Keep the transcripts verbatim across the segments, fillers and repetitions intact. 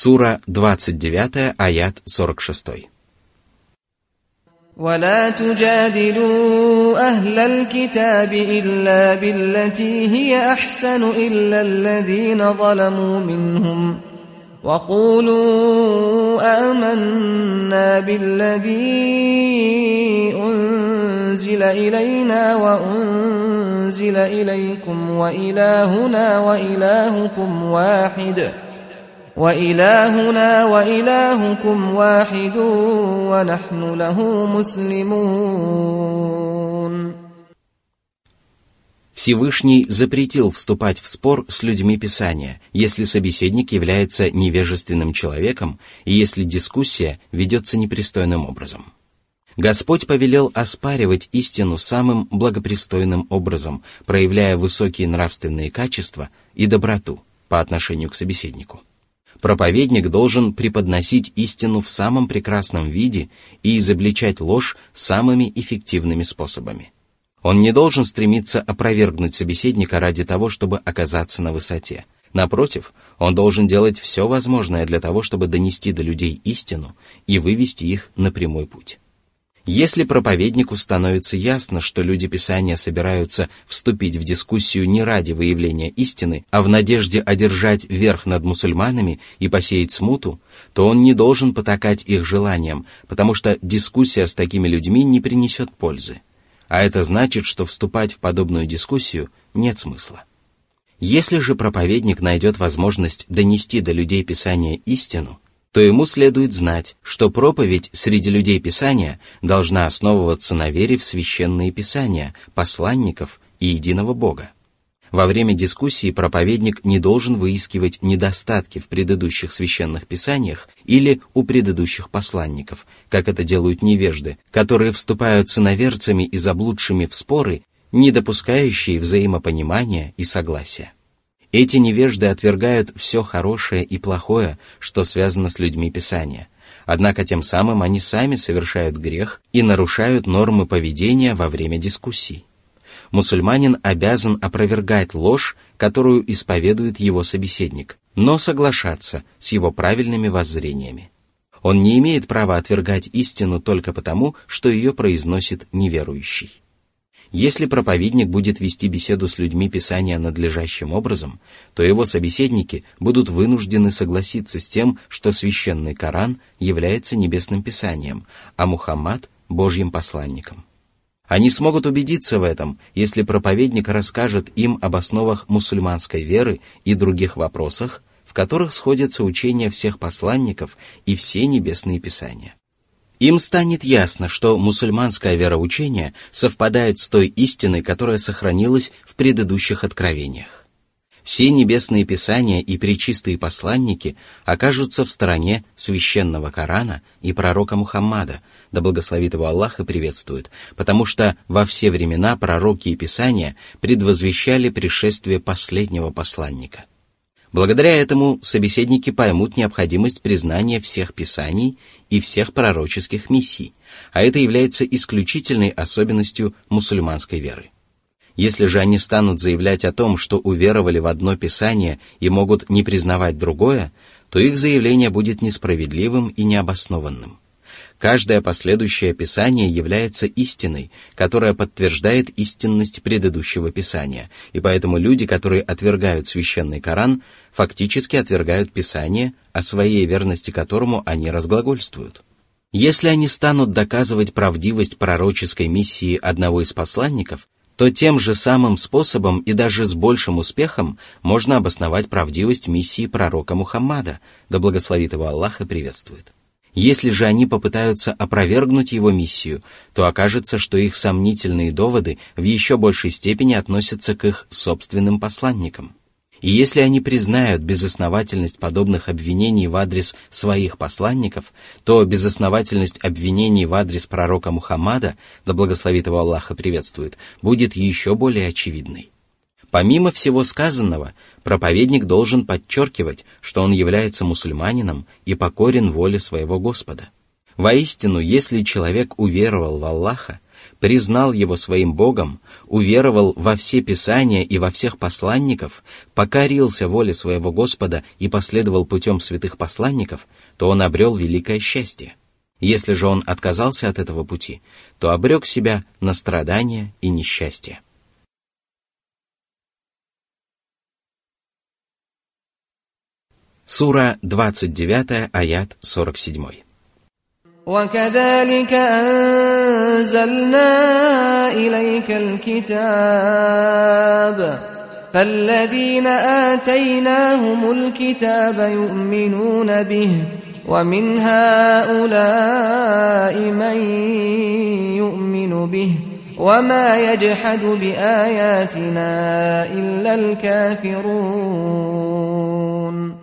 Сура двадцать девять, аят сорок шесть. ولا تجادلوا أهل الكتاب إلا بالتي هي أحسن إلا الذين ظلموا منهم وقولوا آمنا بالذي أنزل إلينا وأنزل إليكم وإلهنا وإلهكم واحد وإلهنا وإلهكم واحد ونحن له مسلمون. Всевышний запретил вступать в спор с людьми Писания, если собеседник является невежественным человеком и если дискуссия ведется непристойным образом. Господь повелел оспаривать истину самым благопристойным образом, проявляя высокие нравственные качества и доброту по отношению к собеседнику. Проповедник должен преподносить истину в самом прекрасном виде и изобличать ложь самыми эффективными способами. Он не должен стремиться опровергнуть собеседника ради того, чтобы оказаться на высоте. Напротив, он должен делать все возможное для того, чтобы донести до людей истину и вывести их на прямой путь. Если проповеднику становится ясно, что люди Писания собираются вступить в дискуссию не ради выявления истины, а в надежде одержать верх над мусульманами и посеять смуту, то он не должен потакать их желаниям, потому что дискуссия с такими людьми не принесет пользы. А это значит, что вступать в подобную дискуссию нет смысла. Если же проповедник найдет возможность донести до людей Писания истину, то ему следует знать, что проповедь среди людей Писания должна основываться на вере в священные Писания, посланников и единого Бога. Во время дискуссии проповедник не должен выискивать недостатки в предыдущих священных Писаниях или у предыдущих посланников, как это делают невежды, которые вступают с иноверцами и заблудшими в споры, не допускающие взаимопонимания и согласия. Эти невежды отвергают все хорошее и плохое, что связано с людьми Писания. Однако тем самым они сами совершают грех и нарушают нормы поведения во время дискуссий. Мусульманин обязан опровергать ложь, которую исповедует его собеседник, но соглашаться с его правильными воззрениями. Он не имеет права отвергать истину только потому, что ее произносит неверующий. Если проповедник будет вести беседу с людьми Писания надлежащим образом, то его собеседники будут вынуждены согласиться с тем, что священный Коран является небесным писанием, а Мухаммад – Божьим посланником. Они смогут убедиться в этом, если проповедник расскажет им об основах мусульманской веры и других вопросах, в которых сходятся учения всех посланников и все небесные писания. Им станет ясно, что мусульманское вероучение совпадает с той истиной, которая сохранилась в предыдущих откровениях. Все небесные писания и пречистые посланники окажутся в стороне священного Корана и пророка Мухаммада, да благословит его Аллах и приветствует, потому что во все времена пророки и писания предвозвещали пришествие последнего посланника. Благодаря этому собеседники поймут необходимость признания всех писаний и всех пророческих миссий, а это является исключительной особенностью мусульманской веры. Если же они станут заявлять о том, что уверовали в одно писание и могут не признавать другое, то их заявление будет несправедливым и необоснованным. Каждое последующее писание является истиной, которая подтверждает истинность предыдущего писания, и поэтому люди, которые отвергают священный Коран, фактически отвергают писание, о своей верности которому они разглагольствуют. Если они станут доказывать правдивость пророческой миссии одного из посланников, то тем же самым способом и даже с большим успехом можно обосновать правдивость миссии пророка Мухаммада, да благословит его Аллах и приветствует. Если же они попытаются опровергнуть его миссию, то окажется, что их сомнительные доводы в еще большей степени относятся к их собственным посланникам. И если они признают безосновательность подобных обвинений в адрес своих посланников, то безосновательность обвинений в адрес пророка Мухаммада, да благословит его Аллах и приветствует, будет еще более очевидной. Помимо всего сказанного, проповедник должен подчеркивать, что он является мусульманином и покорен воле своего Господа. Воистину, если человек уверовал в Аллаха, признал его своим Богом, уверовал во все Писания и во всех посланников, покорился воле своего Господа и последовал путем святых посланников, то он обрел великое счастье. Если же он отказался от этого пути, то обрек себя на страдания и несчастье. Сура двадцать девять, аят сорок семь. وَكَذَلِكَ أَنزَلْنَا إِلَيْكَ الْكِتَابَ فَالَّذِينَ آتَيْنَاهُمُ الْكِتَابَ يُؤْمِنُونَ بِهِ وَمِنْ هَؤُلَاءِ مَنْ يُؤْمِنُ بِهِ وَمَا يَجْحَدُ بِآيَاتِنَا إِلَّا الْكَافِرُونَ.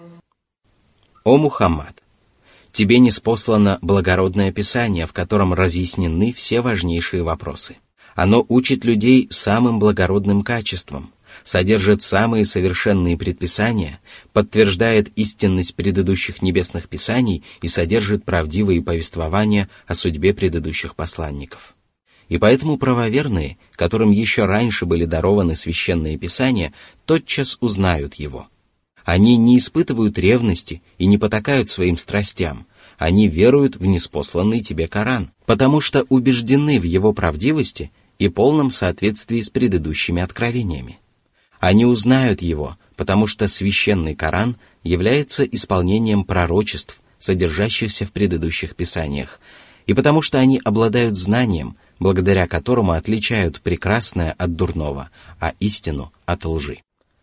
О Мухаммад! Тебе ниспослано благородное Писание, в котором разъяснены все важнейшие вопросы. Оно учит людей самым благородным качествам, содержит самые совершенные предписания, подтверждает истинность предыдущих небесных писаний и содержит правдивые повествования о судьбе предыдущих посланников. И поэтому правоверные, которым еще раньше были дарованы священные писания, тотчас узнают его. Они не испытывают ревности и не потакают своим страстям. Они веруют в ниспосланный тебе Коран, потому что убеждены в его правдивости и полном соответствии с предыдущими откровениями. Они узнают его, потому что священный Коран является исполнением пророчеств, содержащихся в предыдущих писаниях, и потому что они обладают знанием, благодаря которому отличают прекрасное от дурного, а истину от лжи.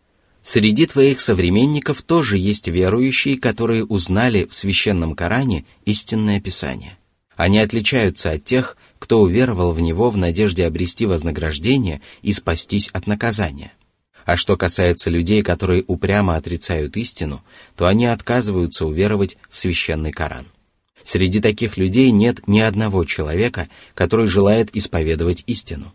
Среди твоих современников тоже есть верующие, которые узнали в священном Коране истинное Писание. Они отличаются от тех, кто уверовал в него в надежде обрести вознаграждение и спастись от наказания. А что касается людей, которые упрямо отрицают истину, то они отказываются уверовать в священный Коран. Среди таких людей нет ни одного человека, который желает исповедовать истину.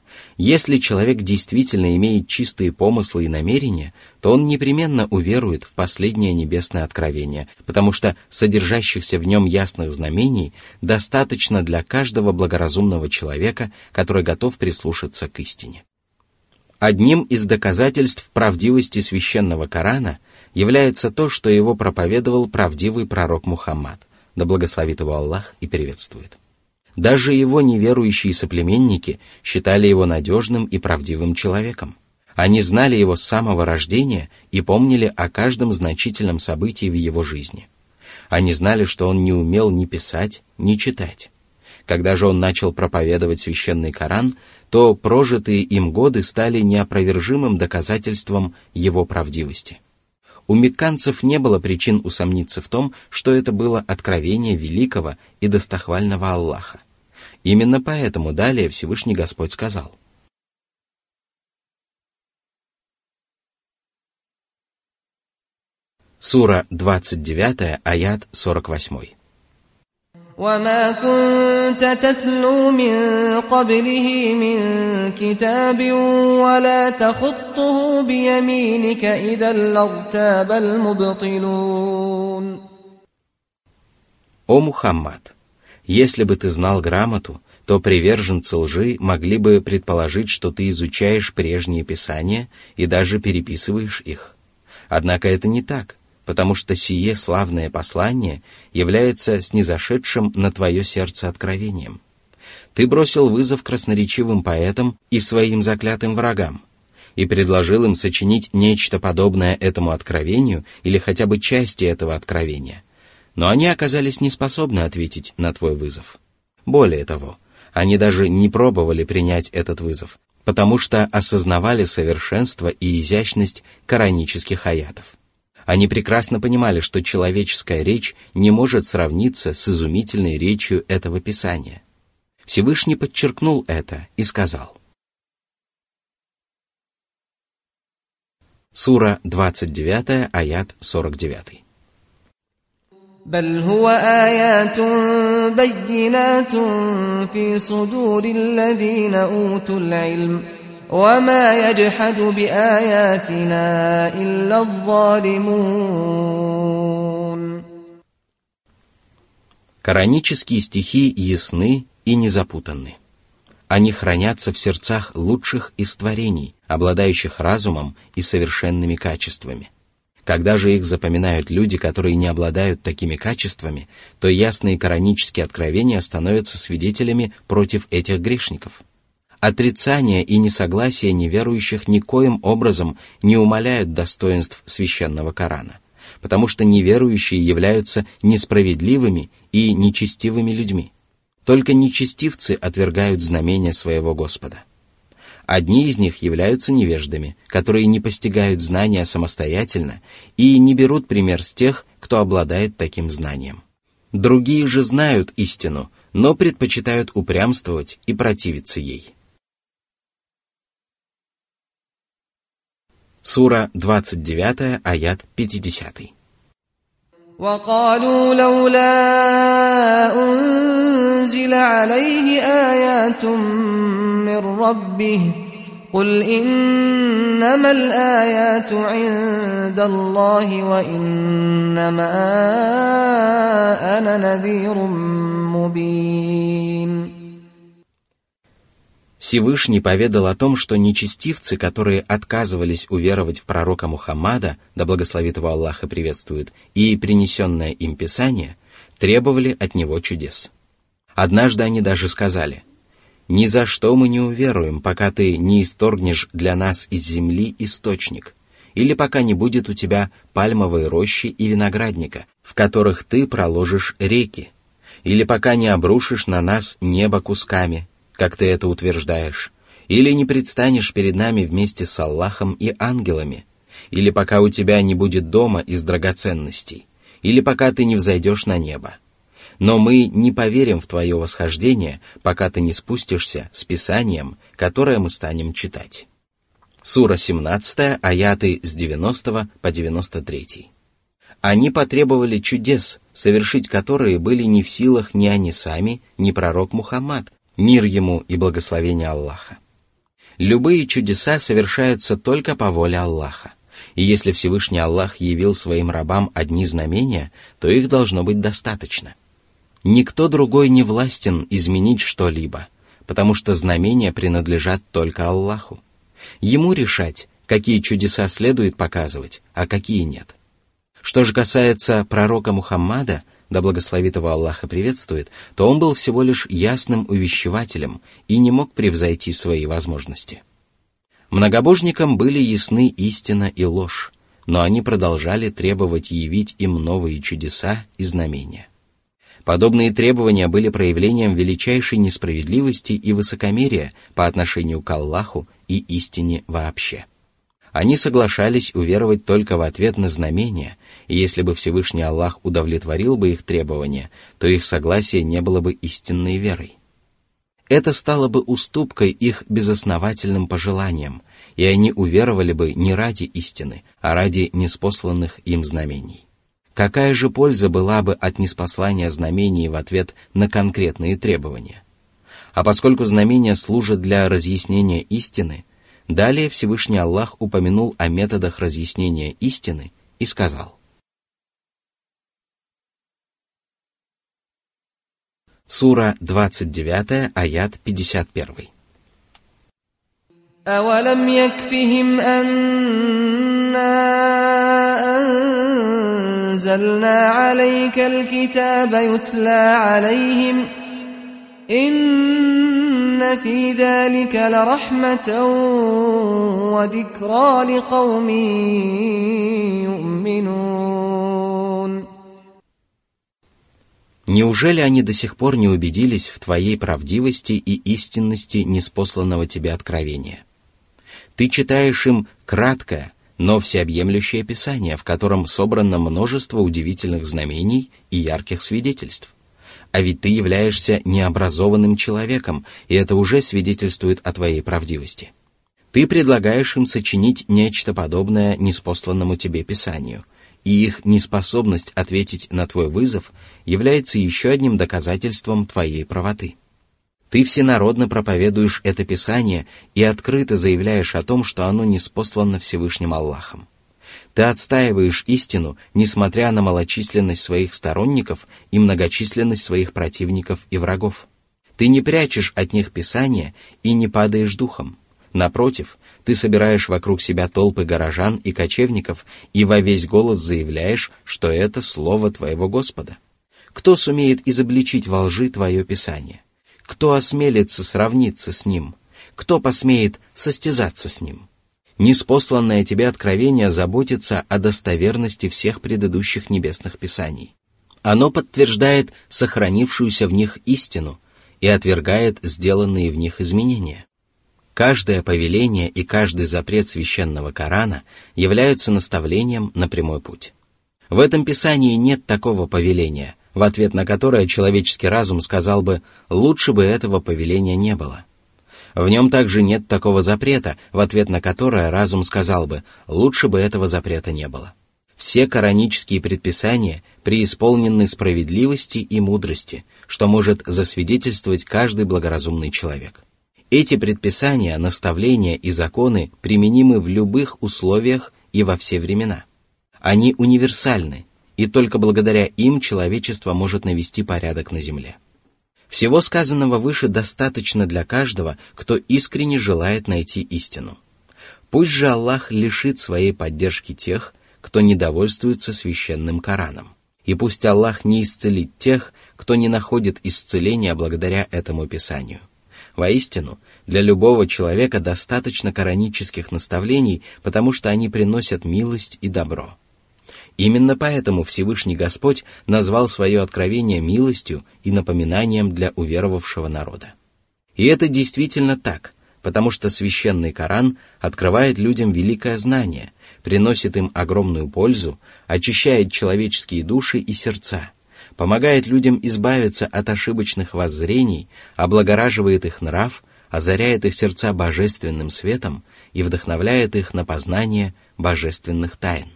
Если человек действительно имеет чистые помыслы и намерения, то он непременно уверует в последнее небесное откровение, потому что содержащихся в нем ясных знамений достаточно для каждого благоразумного человека, который готов прислушаться к истине. Одним из доказательств правдивости священного Корана является то, что его проповедовал правдивый пророк Мухаммад, да благословит его Аллах и приветствует. Даже его неверующие соплеменники считали его надежным и правдивым человеком. Они знали его с самого рождения и помнили о каждом значительном событии в его жизни. Они знали, что он не умел ни писать, ни читать. Когда же он начал проповедовать священный Коран, то прожитые им годы стали неопровержимым доказательством его правдивости. У мекканцев не было причин усомниться в том, что это было откровение великого и достохвального Аллаха. Именно поэтому далее Всевышний Господь сказал: Сура двадцать девять, аят сорок восемь. وَمَا كُنْتَ تَتْلُو مِنْ قَبْلِهِ مِنْ كِتَابٍ وَلَا تَخُطُّهُ بِيَمِينِكَ إِذًا لَارْتَابَ الْمُبْطِلُونَ. О Мухаммад! Если бы ты знал грамоту, то приверженцы лжи могли бы предположить, что ты изучаешь прежние писания и даже переписываешь их. Однако это не так, потому что сие славное послание является снизошедшим на твое сердце откровением. Ты бросил вызов красноречивым поэтам и своим заклятым врагам и предложил им сочинить нечто подобное этому откровению или хотя бы части этого откровения. Но они оказались неспособны ответить на твой вызов. Более того, они даже не пробовали принять этот вызов, потому что осознавали совершенство и изящность коранических аятов. Они прекрасно понимали, что человеческая речь не может сравниться с изумительной речью этого Писания. Всевышний подчеркнул это и сказал. Сура двадцать девять, аят сорок девять. بل هو آيات بينات في صدور الذين أوتوا العلم وما يجحد بآياتنا إلا الظالمون. Коранические стихи ясны и не запутанны. Они хранятся в сердцах лучших из творений, обладающих разумом и совершенными качествами. Когда же их запоминают люди, которые не обладают такими качествами, то ясные коранические откровения становятся свидетелями против этих грешников. Отрицание и несогласие неверующих никоим образом не умаляют достоинств священного Корана, потому что неверующие являются несправедливыми и нечестивыми людьми. Только нечестивцы отвергают знамения своего Господа. Одни из них являются невеждами, которые не постигают знания самостоятельно и не берут пример с тех, кто обладает таким знанием. Другие же знают истину, но предпочитают упрямствовать и противиться ей. Сура двадцать девять, аят пятьдесят. وقالوا لولا أنزل عليه آيات من ربه قل إنما الآيات عند الله وإنما أنا نذير مبين. Всевышний поведал о том, что нечестивцы, которые отказывались уверовать в пророка Мухаммада, да благословит его Аллах и приветствует, и принесенное им Писание, требовали от него чудес. Однажды они даже сказали: «Ни за что мы не уверуем, пока ты не исторгнешь для нас из земли источник, или пока не будет у тебя пальмовой рощи и виноградника, в которых ты проложишь реки, или пока не обрушишь на нас небо кусками, как ты это утверждаешь, или не предстанешь перед нами вместе с Аллахом и ангелами, или пока у тебя не будет дома из драгоценностей, или пока ты не взойдешь на небо. Но мы не поверим в твое восхождение, пока ты не спустишься с Писанием, которое мы станем читать». Сура семнадцать, аяты с девяностого по девяносто три. Они потребовали чудес, совершить которые были не в силах ни они сами, ни пророк Мухаммад, мир ему и благословение Аллаха. Любые чудеса совершаются только по воле Аллаха, и если Всевышний Аллах явил своим рабам одни знамения, то их должно быть достаточно. Никто другой не властен изменить что-либо, потому что знамения принадлежат только Аллаху. Ему решать, какие чудеса следует показывать, а какие нет. Что же касается пророка Мухаммада, да благословит его Аллах и приветствует, то он был всего лишь ясным увещевателем и не мог превзойти свои возможности. Многобожникам были ясны истина и ложь, но они продолжали требовать явить им новые чудеса и знамения. Подобные требования были проявлением величайшей несправедливости и высокомерия по отношению к Аллаху и истине вообще. Они соглашались уверовать только в ответ на знамения, и если бы Всевышний Аллах удовлетворил бы их требования, то их согласие не было бы истинной верой. Это стало бы уступкой их безосновательным пожеланиям, и они уверовали бы не ради истины, а ради ниспосланных им знамений. Какая же польза была бы от ниспослания знамений в ответ на конкретные требования? А поскольку знамения служат для разъяснения истины, далее Всевышний Аллах упомянул о методах разъяснения истины и сказал: Сура двадцать девять, аят пятьдесят один. أَوَلَمْ يَكْفِهِمْ أَنَّا أَنزَلْنَا عَلَيْكَ الْكِتَابَ يُتْلَى عَلَيْهِمْ إِنَّ فِي ذَلِكَ لَرَحْمَةً وَذِكْرَى لِقَوْمٍ يُؤْمِنُونَ. Неужели они до сих пор не убедились в твоей правдивости и истинности ниспосланного тебе откровения? Ты читаешь им краткое, но всеобъемлющее Писание, в котором собрано множество удивительных знамений и ярких свидетельств. А ведь ты являешься необразованным человеком, и это уже свидетельствует о твоей правдивости. Ты предлагаешь им сочинить нечто подобное ниспосланному тебе Писанию, и их неспособность ответить на твой вызов является еще одним доказательством твоей правоты. Ты всенародно проповедуешь это Писание и открыто заявляешь о том, что оно ниспослано Всевышним Аллахом. Ты отстаиваешь истину, несмотря на малочисленность своих сторонников и многочисленность своих противников и врагов. Ты не прячешь от них Писание и не падаешь духом. Напротив, ты собираешь вокруг себя толпы горожан и кочевников и во весь голос заявляешь, что это слово твоего Господа. Кто сумеет изобличить во лжи твое Писание? Кто осмелится сравниться с ним? Кто посмеет состязаться с ним? Ниспосланное тебе откровение заботится о достоверности всех предыдущих небесных писаний. Оно подтверждает сохранившуюся в них истину и отвергает сделанные в них изменения. Каждое повеление и каждый запрет священного Корана являются наставлением на прямой путь. В этом писании нет такого повеления, в ответ на которое человеческий разум сказал бы «лучше бы этого повеления не было». В нем также нет такого запрета, в ответ на которое разум сказал бы «лучше бы этого запрета не было». Все коранические предписания преисполнены справедливости и мудрости, что может засвидетельствовать каждый благоразумный человек. Эти предписания, наставления и законы применимы в любых условиях и во все времена. Они универсальны, и только благодаря им человечество может навести порядок на земле. Всего сказанного выше достаточно для каждого, кто искренне желает найти истину. Пусть же Аллах лишит своей поддержки тех, кто недовольствуется священным Кораном. И пусть Аллах не исцелит тех, кто не находит исцеления благодаря этому Писанию. Воистину, для любого человека достаточно коранических наставлений, потому что они приносят милость и добро. Именно поэтому Всевышний Господь назвал свое откровение милостью и напоминанием для уверовавшего народа. И это действительно так, потому что священный Коран открывает людям великое знание, приносит им огромную пользу, очищает человеческие души и сердца, помогает людям избавиться от ошибочных воззрений, облагораживает их нрав, озаряет их сердца божественным светом и вдохновляет их на познание божественных тайн.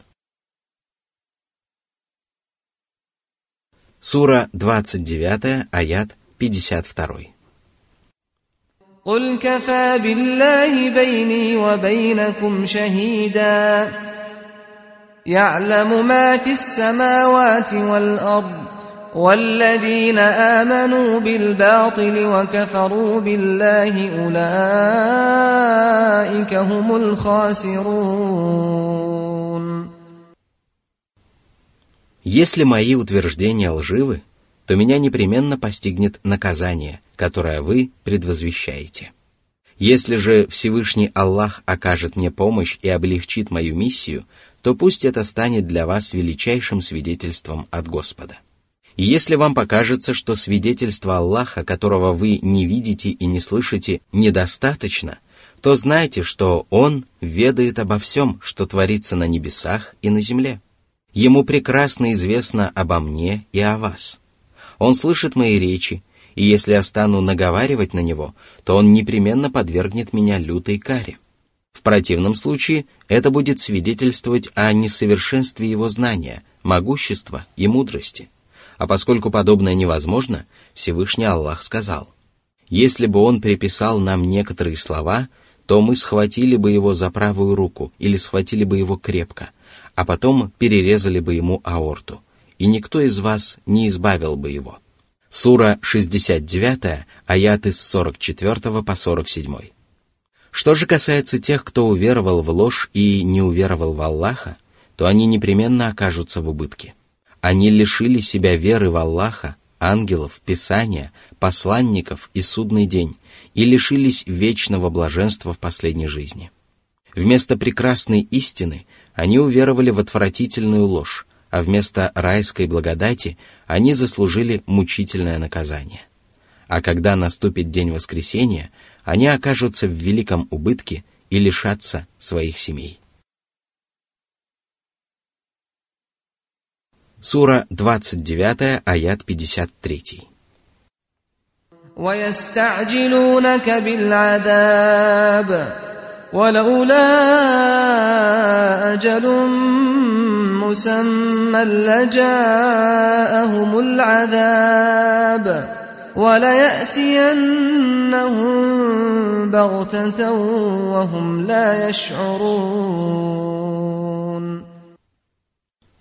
Сура двадцать девять, аят пятьдесят два. قل كفى بالله بيني وبينكم شهيدا يعلم ما في السماوات والأرض والذين آمنوا بالباطل وكفروا بالله أولئك هم الخاسرون. Если мои утверждения лживы, то меня непременно постигнет наказание, которое вы предвозвещаете. Если же Всевышний Аллах окажет мне помощь и облегчит мою миссию, то пусть это станет для вас величайшим свидетельством от Господа. И если вам покажется, что свидетельство Аллаха, которого вы не видите и не слышите, недостаточно, то знайте, что Он ведает обо всем, что творится на небесах и на земле. Ему прекрасно известно обо мне и о вас. Он слышит мои речи, и если я стану наговаривать на него, то он непременно подвергнет меня лютой каре. В противном случае это будет свидетельствовать о несовершенстве его знания, могущества и мудрости. А поскольку подобное невозможно, Всевышний Аллах сказал: «Если бы он приписал нам некоторые слова, то мы схватили бы его за правую руку или схватили бы его крепко, а потом перерезали бы ему аорту, и никто из вас не избавил бы его». Сура шестьдесят девять, аяты с сорок четыре по сорок семь. Что же касается тех, кто уверовал в ложь и не уверовал в Аллаха, то они непременно окажутся в убытке. Они лишили себя веры в Аллаха, ангелов, Писания, посланников и судный день и лишились вечного блаженства в последней жизни. Вместо прекрасной истины они уверовали в отвратительную ложь, а вместо райской благодати они заслужили мучительное наказание. А когда наступит день воскресения, они окажутся в великом убытке и лишатся своих семей. Сура двадцать девять, аят пятьдесят три. وَيَسْتَعْجِلُونَكَ بِالْعَذَابِ وَلَوْلَا أَجَلٌ مُّسَمًّى لَّجَاءَهُمُ الْعَذَابُ وَلَيَأْتِيَنَّهُم بَغْتَةً وَهُمْ لَا يَشْعُرُونَ.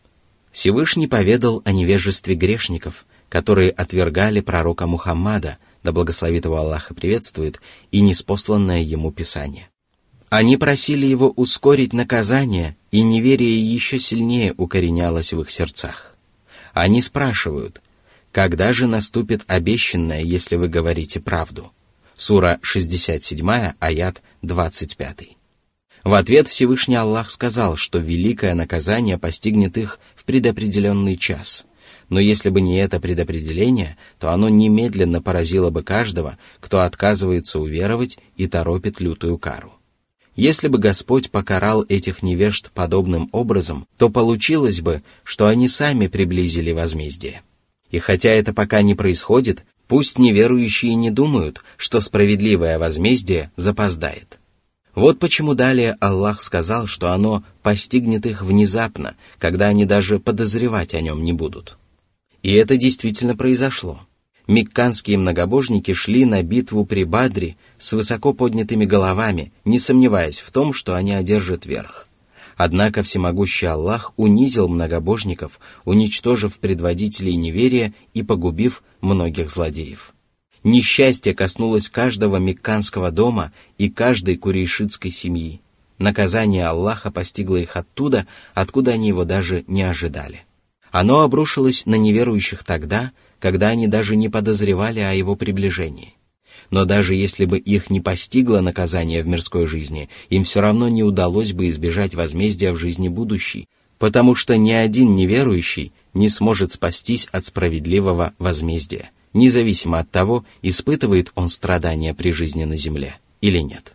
Всевышний поведал о невежестве грешников, которые отвергали пророка Мухаммада, да благословит его Аллах и приветствует, и ниспосланное ему Писание. Они просили его ускорить наказание, и неверие еще сильнее укоренялось в их сердцах. Они спрашивают: когда же наступит обещанное, если вы говорите правду? Сура шестьдесят семь, аят двадцать пять. В ответ Всевышний Аллах сказал, что великое наказание постигнет их в предопределенный час. Но если бы не это предопределение, то оно немедленно поразило бы каждого, кто отказывается уверовать и торопит лютую кару. Если бы Господь покарал этих невежд подобным образом, то получилось бы, что они сами приблизили возмездие. И хотя это пока не происходит, пусть неверующие не думают, что справедливое возмездие запоздает. Вот почему далее Аллах сказал, что оно постигнет их внезапно, когда они даже подозревать о нем не будут. И это действительно произошло. Мекканские многобожники шли на битву при Бадре с высоко поднятыми головами, не сомневаясь в том, что они одержат верх. Однако всемогущий Аллах унизил многобожников, уничтожив предводителей неверия и погубив многих злодеев. Несчастье коснулось каждого мекканского дома и каждой курейшитской семьи. Наказание Аллаха постигло их оттуда, откуда они его даже не ожидали. Оно обрушилось на неверующих тогда, когда они даже не подозревали о его приближении. Но даже если бы их не постигло наказание в мирской жизни, им все равно не удалось бы избежать возмездия в жизни будущей, потому что ни один неверующий не сможет спастись от справедливого возмездия, независимо от того, испытывает он страдания при жизни на земле или нет.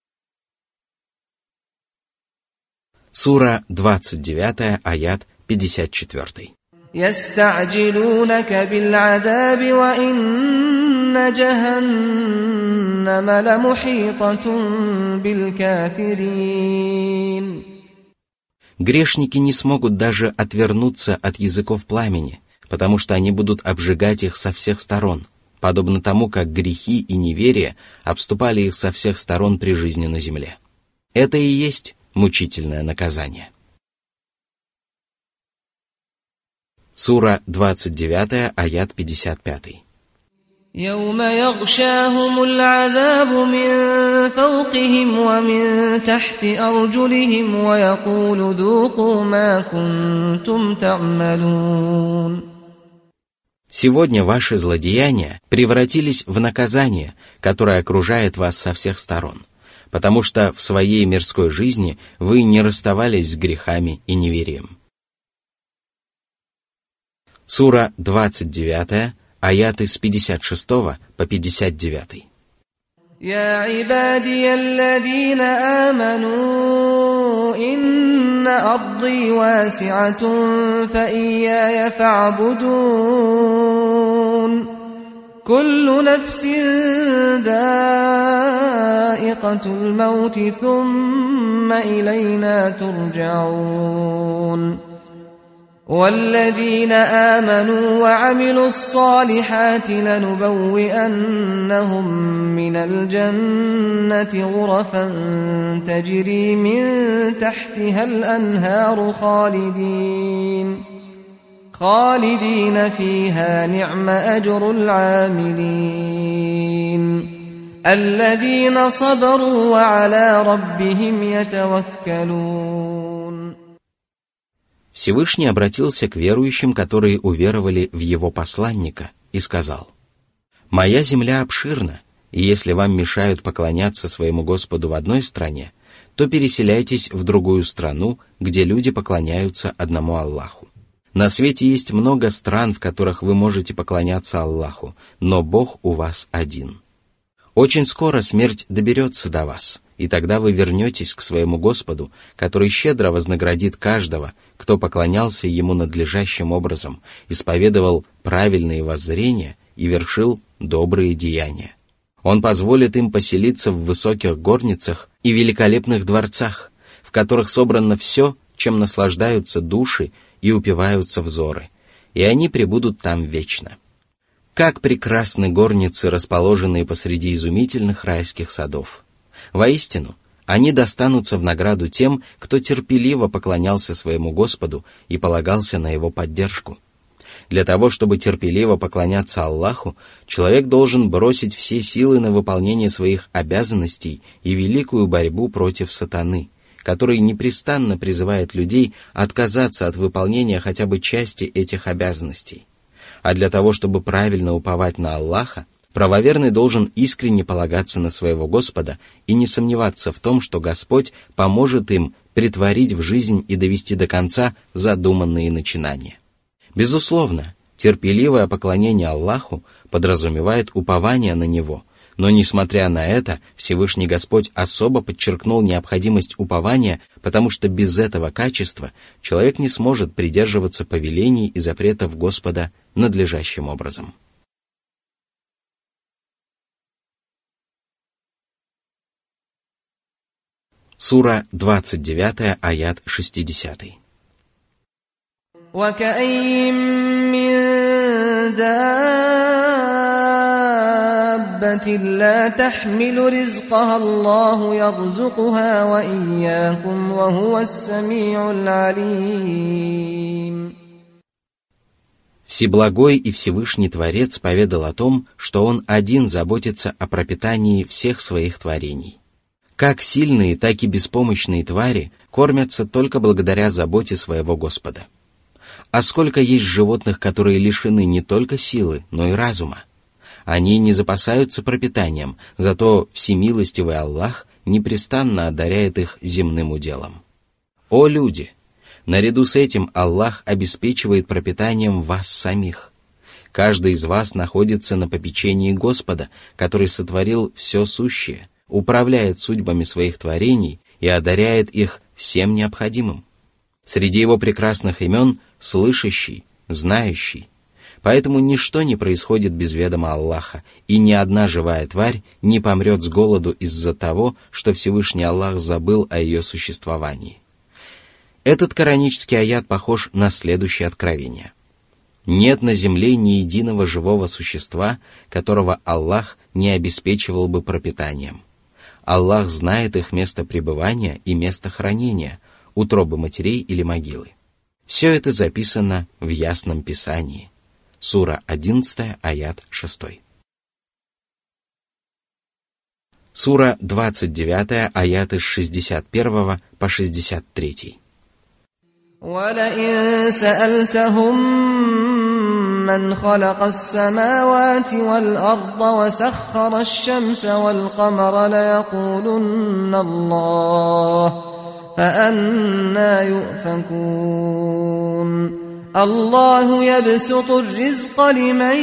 Сура двадцать девять, аят пятьдесят четыре. يستعجلونك بالعذاب وإن جهنم لمحيطة بالكافرين. Грешники не смогут даже отвернуться от языков пламени, потому что они будут обжигать их со всех сторон, подобно тому, как грехи и неверие обступали их со всех сторон при жизни на земле. Это и есть мучительное наказание. Сура двадцать девять, аят пятьдесят пять. يوم يغشاهم العذاب من فوقهم ومن تحت أرجلهم ويقول ذوقوا ما كنتم تعملون. Сегодня ваши злодеяния превратились в наказание, которое окружает вас со всех сторон, потому что в своей мирской жизни вы не расставались с грехами и неверием. Сура двадцать девять, аяты с пятьдесят шесть по пятьдесят девять. يا عبادي الذين آمنوا إن أرضي واسعة فإياي فاعبدون كل نفس ذائقة الموت ثم إلينا ترجعون والذين آمنوا وعملوا الصالحات لنبوئنهم من الجنة غرفا تجري من تحتها الأنهار خالدين خالدين فيها نعم أجر العاملين الذين صبروا وعلى ربهم يتوكلون. Всевышний обратился к верующим, которые уверовали в его посланника, и сказал: «Моя земля обширна, и если вам мешают поклоняться своему Господу в одной стране, то переселяйтесь в другую страну, где люди поклоняются одному Аллаху. На свете есть много стран, в которых вы можете поклоняться Аллаху, но Бог у вас один. Очень скоро смерть доберется до вас, и тогда вы вернетесь к своему Господу, который щедро вознаградит каждого, кто поклонялся Ему надлежащим образом, исповедовал правильные воззрения и вершил добрые деяния. Он позволит им поселиться в высоких горницах и великолепных дворцах, в которых собрано все, чем наслаждаются души и упиваются взоры, и они пребудут там вечно. Как прекрасны горницы, расположенные посреди изумительных райских садов! Воистину, они достанутся в награду тем, кто терпеливо поклонялся своему Господу и полагался на его поддержку. Для того, чтобы терпеливо поклоняться Аллаху, человек должен бросить все силы на выполнение своих обязанностей и великую борьбу против сатаны, который непрестанно призывает людей отказаться от выполнения хотя бы части этих обязанностей. А для того, чтобы правильно уповать на Аллаха, правоверный должен искренне полагаться на своего Господа и не сомневаться в том, что Господь поможет им претворить в жизнь и довести до конца задуманные начинания. Безусловно, терпеливое поклонение Аллаху подразумевает упование на Него, но, несмотря на это, Всевышний Господь особо подчеркнул необходимость упования, потому что без этого качества человек не сможет придерживаться повелений и запретов Господа надлежащим образом. Сура двадцать девять, аят шестьдесят. وَكَأَيِّن مِّن دَابَّةٍ لَّا تَحْمِلُ رِزْقَهَا اللَّهُ يَرْزُقُهَا وَإِيَّاكُمْ وَهُوَ السَّمِيعُ الْعَلِيمُ. Всеблагой и Всевышний Творец поведал о том, что Он один заботится о пропитании всех своих творений. Как сильные, так и беспомощные твари кормятся только благодаря заботе своего Господа. А сколько есть животных, которые лишены не только силы, но и разума. Они не запасаются пропитанием, зато всемилостивый Аллах непрестанно одаряет их земным уделом. О люди! Наряду с этим Аллах обеспечивает пропитанием вас самих. Каждый из вас находится на попечении Господа, который сотворил все сущее, управляет судьбами своих творений и одаряет их всем необходимым. Среди его прекрасных имен – слышащий, знающий. Поэтому ничто не происходит без ведома Аллаха, и ни одна живая тварь не помрет с голоду из-за того, что Всевышний Аллах забыл о ее существовании. Этот коранический аят похож на следующее откровение. Нет на земле ни единого живого существа, которого Аллах не обеспечивал бы пропитанием. Аллах знает их место пребывания и место хранения, утробы матерей или могилы. Все это записано в Ясном Писании. Сура одиннадцать, аят шесть. Сура двадцать девять, аяты с шестьдесят один по шестьдесят три. وَلَئِن سَأَلْتَهُم مَّنْ خَلَقَ السَّمَاوَاتِ وَالْأَرْضَ وَسَخَّرَ الشَّمْسَ وَالْقَمَرَ لَيَقُولُنَّ اللَّهُ فَأَنَّىٰ يُؤْفَكُونَ اللَّهُ يَبْسُطُ الرِّزْقَ لِمَن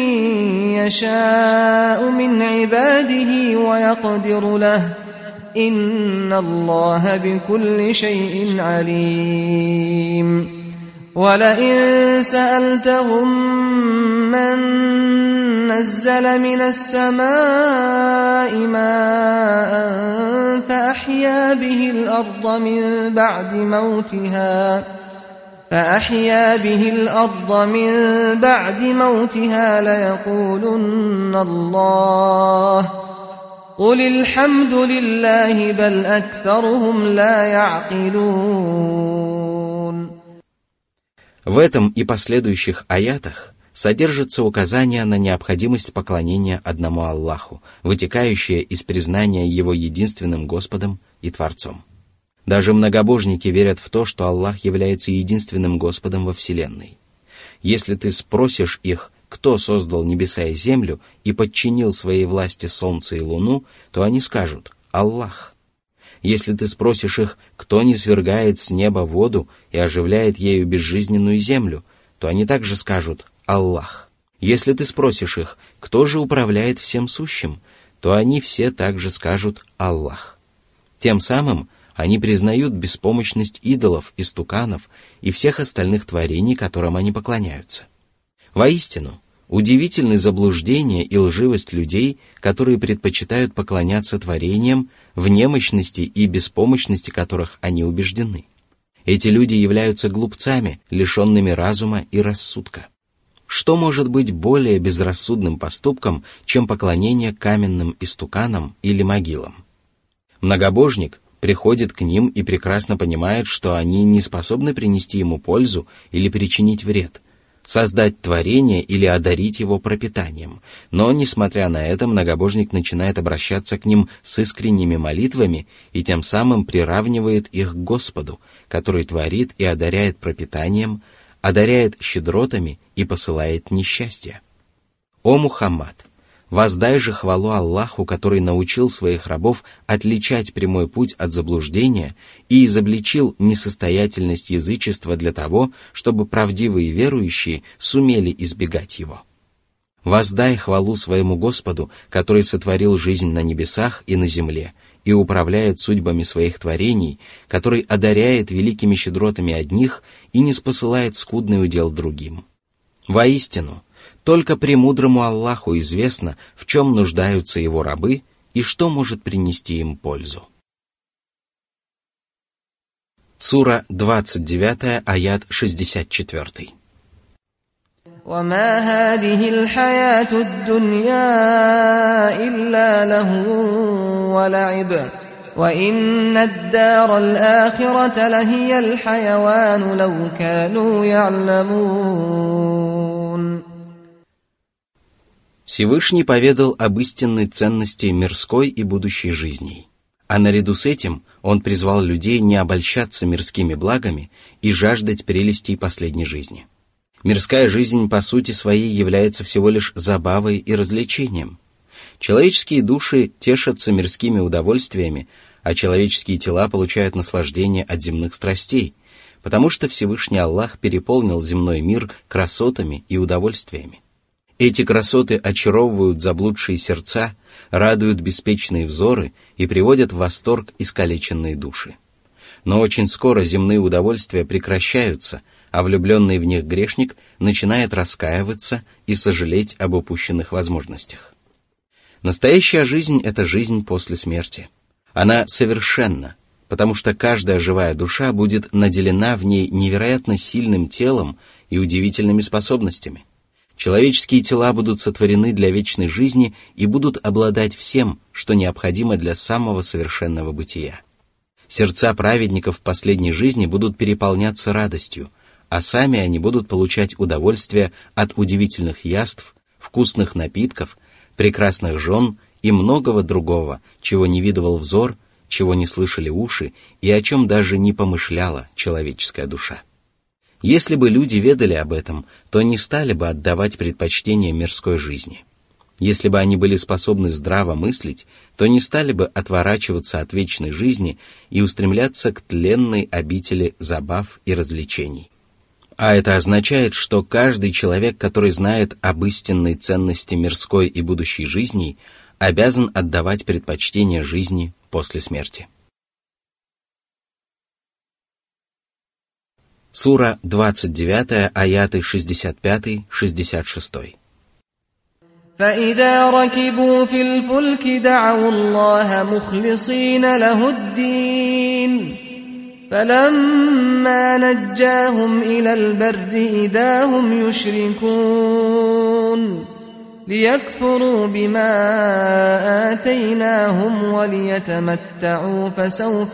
يَشَاءُ مِنْ عِبَادِهِ وَيَقْدِرُ لَهُ إِنَّ اللَّهَ بِكُلِّ شَيْءٍ عَلِيمٌ وَلَئِن سَأَلْتَهُم مَّن نَّزَّلَ مِنَ السَّمَاءِ مَاءً فَأَحْيَا بِهِ الْأَرْضَ مِن بَعْدِ مَوْتِهَا فَأَحْيَا بِهِ الْأَرْضَ مِن بَعْدِ مَوْتِهَا لَيَقُولُنَّ اللَّهُ قُلِ الْحَمْدُ لِلَّهِ بَلْ أَكْثَرُهُمْ لَا يَعْقِلُونَ. В этом и последующих аятах содержится указание на необходимость поклонения одному Аллаху, вытекающее из признания Его единственным Господом и Творцом. Даже многобожники верят в то, что Аллах является единственным Господом во Вселенной. Если ты спросишь их, кто создал небеса и землю и подчинил своей власти солнце и луну, то они скажут «Аллах». Если ты спросишь их, кто низвергает с неба воду и оживляет ею безжизненную землю, то они также скажут «Аллах». Если ты спросишь их, кто же управляет всем сущим, то они все также скажут «Аллах». Тем самым они признают беспомощность идолов, истуканов и всех остальных творений, которым они поклоняются. Воистину, удивительны заблуждения и лживость людей, которые предпочитают поклоняться творениям, в немощности и беспомощности которых они убеждены. Эти люди являются глупцами, лишенными разума и рассудка. Что может быть более безрассудным поступком, чем поклонение каменным истуканам или могилам? Многобожник приходит к ним и прекрасно понимает, что они не способны принести ему пользу или причинить вред, создать творение или одарить его пропитанием, но, несмотря на это, многобожник начинает обращаться к ним с искренними молитвами и тем самым приравнивает их к Господу, который творит и одаряет пропитанием, одаряет щедротами и посылает несчастье. «О Мухаммад! Воздай же хвалу Аллаху, который научил своих рабов отличать прямой путь от заблуждения и изобличил несостоятельность язычества для того, чтобы правдивые верующие сумели избегать его. Воздай хвалу своему Господу, который сотворил жизнь на небесах и на земле и управляет судьбами своих творений, который одаряет великими щедротами одних и не спосылает скудный удел другим. Воистину, только премудрому Аллаху известно, в чем нуждаются его рабы и что может принести им пользу». Сура двадцать девять, аят шестьдесят четыре. وَمَا هَذِهِ الْحَيَاةُ الدُّنْيَا إِلَّا لَهْوٌ وَلَعِبٌ وَإِنَّ الدَّارَ الْآخِرَةَ لَهِيَ الْحَيَوَانُ لَوْ كَانُوا يَعْلَمُونَ. Всевышний поведал об истинной ценности мирской и будущей жизней, а наряду с этим он призвал людей не обольщаться мирскими благами и жаждать прелестей последней жизни. Мирская жизнь по сути своей является всего лишь забавой и развлечением. Человеческие души тешатся мирскими удовольствиями, а человеческие тела получают наслаждение от земных страстей, потому что Всевышний Аллах переполнил земной мир красотами и удовольствиями. Эти красоты очаровывают заблудшие сердца, радуют беспечные взоры и приводят в восторг искалеченные души. Но очень скоро земные удовольствия прекращаются, а влюбленный в них грешник начинает раскаиваться и сожалеть об упущенных возможностях. Настоящая жизнь – это жизнь после смерти. Она совершенна, потому что каждая живая душа будет наделена в ней невероятно сильным телом и удивительными способностями. Человеческие тела будут сотворены для вечной жизни и будут обладать всем, что необходимо для самого совершенного бытия. Сердца праведников в последней жизни будут переполняться радостью, а сами они будут получать удовольствие от удивительных яств, вкусных напитков, прекрасных жен и многого другого, чего не видывал взор, чего не слышали уши и о чем даже не помышляла человеческая душа. Если бы люди ведали об этом, то не стали бы отдавать предпочтение мирской жизни. Если бы они были способны здраво мыслить, то не стали бы отворачиваться от вечной жизни и устремляться к тленной обители забав и развлечений. А это означает, что каждый человек, который знает об истинной ценности мирской и будущей жизни, обязан отдавать предпочтение жизни после смерти. Сура двадцать девять, аяты шестьдесят пять - шестьдесят шесть. فَإِذَا رَكِبُوا فِي الْفُلْكِ دَعَوُا اللَّهَ مُخْلِصِينَ لَهُ الدِّينَ فَلَمَّا نَجَّاهُمْ إِلَى الْبَرِّ إِذَا هُمْ يُشْرِكُونَ لِيَكْفُرُوا بِمَا آتَيْنَاهُمْ وَلِيَتَمَتَّعُوا فَسَوْفَ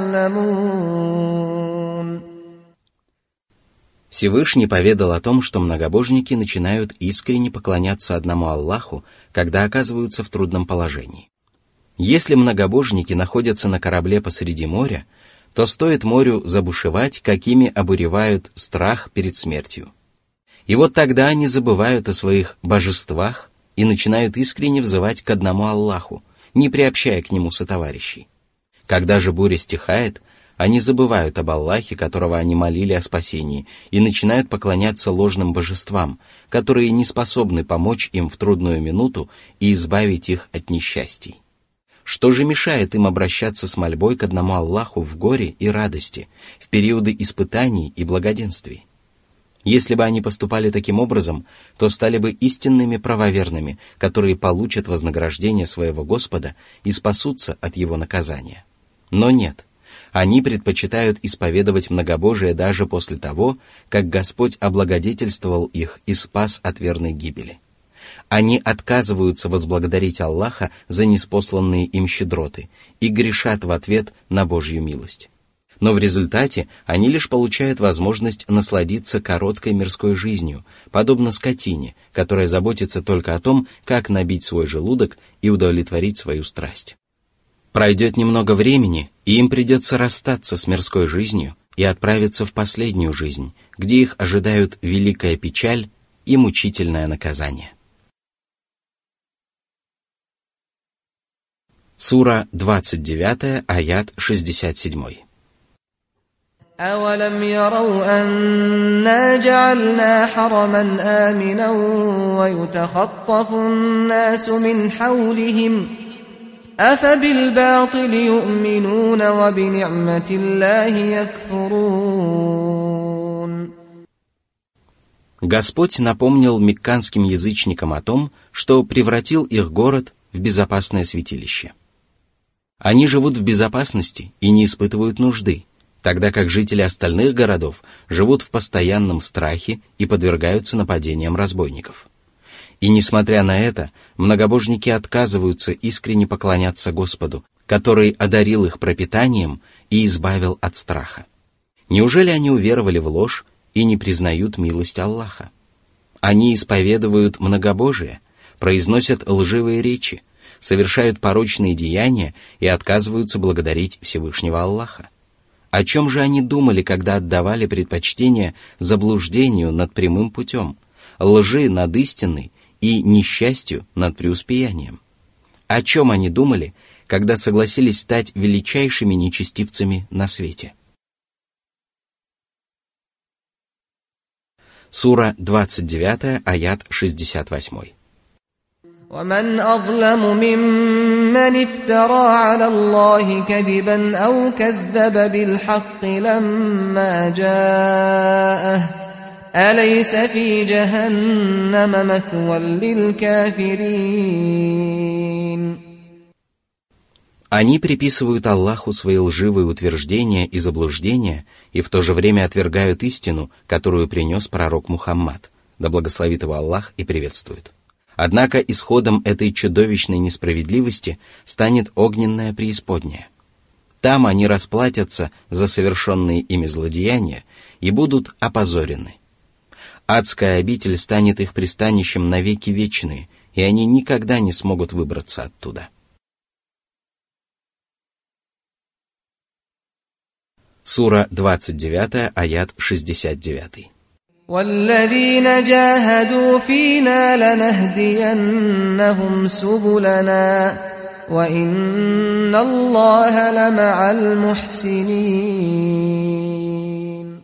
يَعْلَمُونَ. Всевышний поведал о том, что многобожники начинают искренне поклоняться одному Аллаху, когда оказываются в трудном положении. Если многобожники находятся на корабле посреди моря, то стоит морю забушевать, какими обуревают страх перед смертью. И вот тогда они забывают о своих божествах и начинают искренне взывать к одному Аллаху, не приобщая к нему сотоварищей. Когда же буря стихает, они забывают об Аллахе, которого они молили о спасении, и начинают поклоняться ложным божествам, которые не способны помочь им в трудную минуту и избавить их от несчастий. Что же мешает им обращаться с мольбой к одному Аллаху в горе и радости, в периоды испытаний и благоденствий? Если бы они поступали таким образом, то стали бы истинными правоверными, которые получат вознаграждение своего Господа и спасутся от его наказания. Но нет. Они предпочитают исповедовать многобожие даже после того, как Господь облагодетельствовал их и спас от верной гибели. Они отказываются возблагодарить Аллаха за ниспосланные им щедроты и грешат в ответ на Божью милость. Но в результате они лишь получают возможность насладиться короткой мирской жизнью, подобно скотине, которая заботится только о том, как набить свой желудок и удовлетворить свою страсть. Пройдет немного времени, и им придется расстаться с мирской жизнью и отправиться в последнюю жизнь, где их ожидают великая печаль и мучительное наказание. Сура двадцать девять, аят шестьдесят семь. أَوَلَمْ يَرَوْا أَنَّا جَعَلْنَا حَرَمًا آمِنًا وَيُتَخَطَّفُ النَّاسُ مِنْ حَوْلِهِمْ أَفَبِالْبَاطِلِ يُؤْمِنُونَ وَبِنِعْمَةِ اللَّهِ يَكْفُرُونَ. Господь напомнил мекканским язычникам о том, что превратил их город в безопасное святилище. Они живут в безопасности и не испытывают нужды, тогда как жители остальных городов живут в постоянном страхе и подвергаются нападениям разбойников. И несмотря на это, многобожники отказываются искренне поклоняться Господу, который одарил их пропитанием и избавил от страха. Неужели они уверовали в ложь и не признают милость Аллаха? Они исповедуют многобожие, произносят лживые речи, совершают порочные деяния и отказываются благодарить Всевышнего Аллаха. О чем же они думали, когда отдавали предпочтение заблуждению над прямым путем, лжи над истиной и несчастью над преуспеянием? О чем они думали, когда согласились стать величайшими нечестивцами на свете? Сура двадцать девять, аят шестьдесят восемь. وَمَنْ أَظْلَمُ مِمَّنِ افْتَرَى عَلَى اللَّهِ كَذِبًا أَوْ كَذَّبَ بِالْحَقِّ لَمَّا جَاءَهُ أَلَيْسَ فِي جَهَنَّمَ مَثْوًى لِلْكَافِرِينَ. Они приписывают Аллаху свои лживые утверждения и заблуждения и в то же время отвергают истину, которую принес пророк Мухаммад, да благословит его Аллах и приветствует. Однако исходом этой чудовищной несправедливости станет огненная преисподняя. Там они расплатятся за совершенные ими злодеяния и будут опозорены. Адская обитель станет их пристанищем навеки вечные, и они никогда не смогут выбраться оттуда. Сура двадцать девять, аят шестьдесят девять. وَالَّذِينَ جَاهَدُوا فِينَا لَنَهْدِيَنَّهُمْ سُبُلَنَا وَإِنَّ اللَّهَ لَمَعَ الْمُحْسِنِينَ.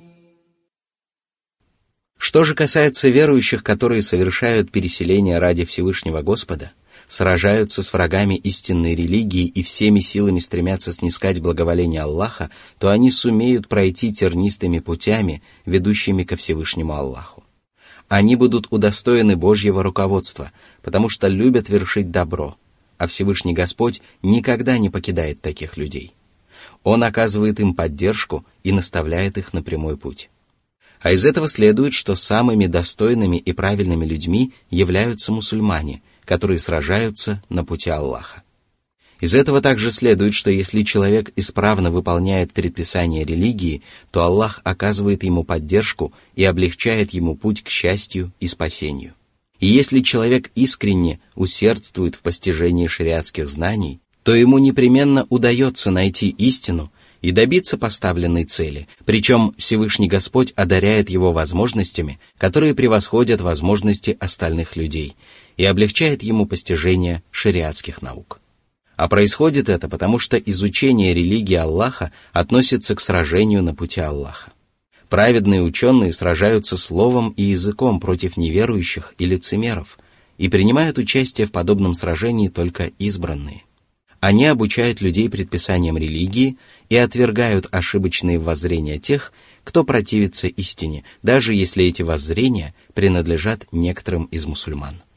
Что же касается верующих, которые совершают переселение ради Всевышнего Господа, сражаются с врагами истинной религии и всеми силами стремятся снискать благоволение Аллаха, то они сумеют пройти тернистыми путями, ведущими ко Всевышнему Аллаху. Они будут удостоены Божьего руководства, потому что любят вершить добро, а Всевышний Господь никогда не покидает таких людей. Он оказывает им поддержку и наставляет их на прямой путь. А из этого следует, что самыми достойными и правильными людьми являются мусульмане, которые сражаются на пути Аллаха. Из этого также следует, что если человек исправно выполняет предписания религии, то Аллах оказывает ему поддержку и облегчает ему путь к счастью и спасению. И если человек искренне усердствует в постижении шариатских знаний, то ему непременно удается найти истину и добиться поставленной цели, причем Всевышний Господь одаряет его возможностями, которые превосходят возможности остальных людей, и облегчает ему постижение шариатских наук. А происходит это потому, что изучение религии Аллаха относится к сражению на пути Аллаха. Праведные ученые сражаются словом и языком против неверующих и лицемеров, и принимают участие в подобном сражении только избранные. Они обучают людей предписаниям религии и отвергают ошибочные воззрения тех, кто противится истине, даже если эти воззрения принадлежат некоторым из мусульман.